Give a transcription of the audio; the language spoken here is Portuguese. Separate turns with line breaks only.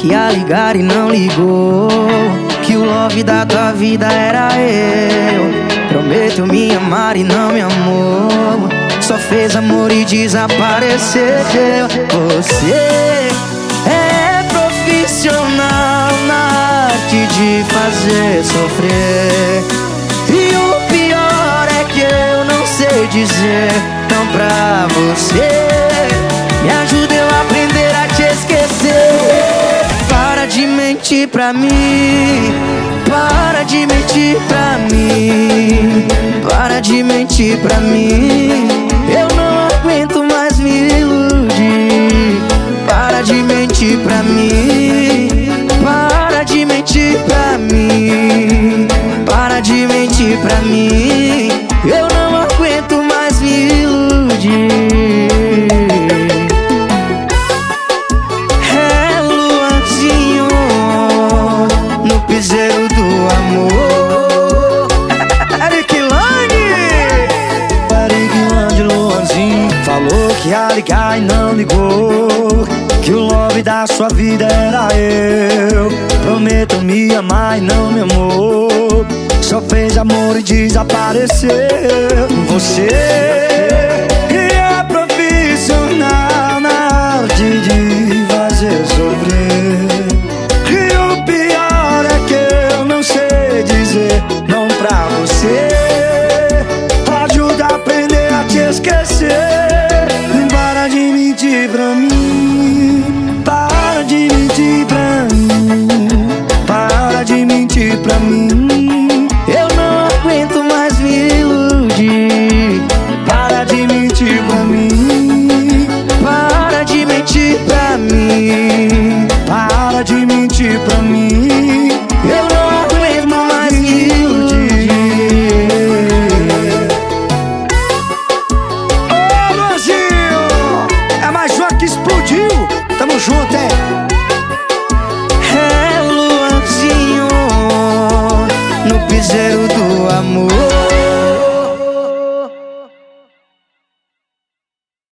que ia ligar e não ligou, que o love da tua vida era eu. Prometeu me amar e não me amou, só fez amor e desapareceu. Você é profissional na arte de fazer sofrer, e o pior é que eu não sei dizer não pra você. Me ajuda eu a aprender a te esquecer. Para de mentir pra mim, para de mentir pra mim, para de mentir pra mim. Eu não aguento mais me iludir. Para de mentir pra mim, para de mentir pra mim, para de mentir pra mim. Eu não aguento mais me iludir. É Luanzinho no piseiro do amor. Ariquilande, Luanzinho falou que ia ligar e não ligou, que o love da sua vida era eu. Prometeu me amar e não me amou, só fez amor e desapareceu. Você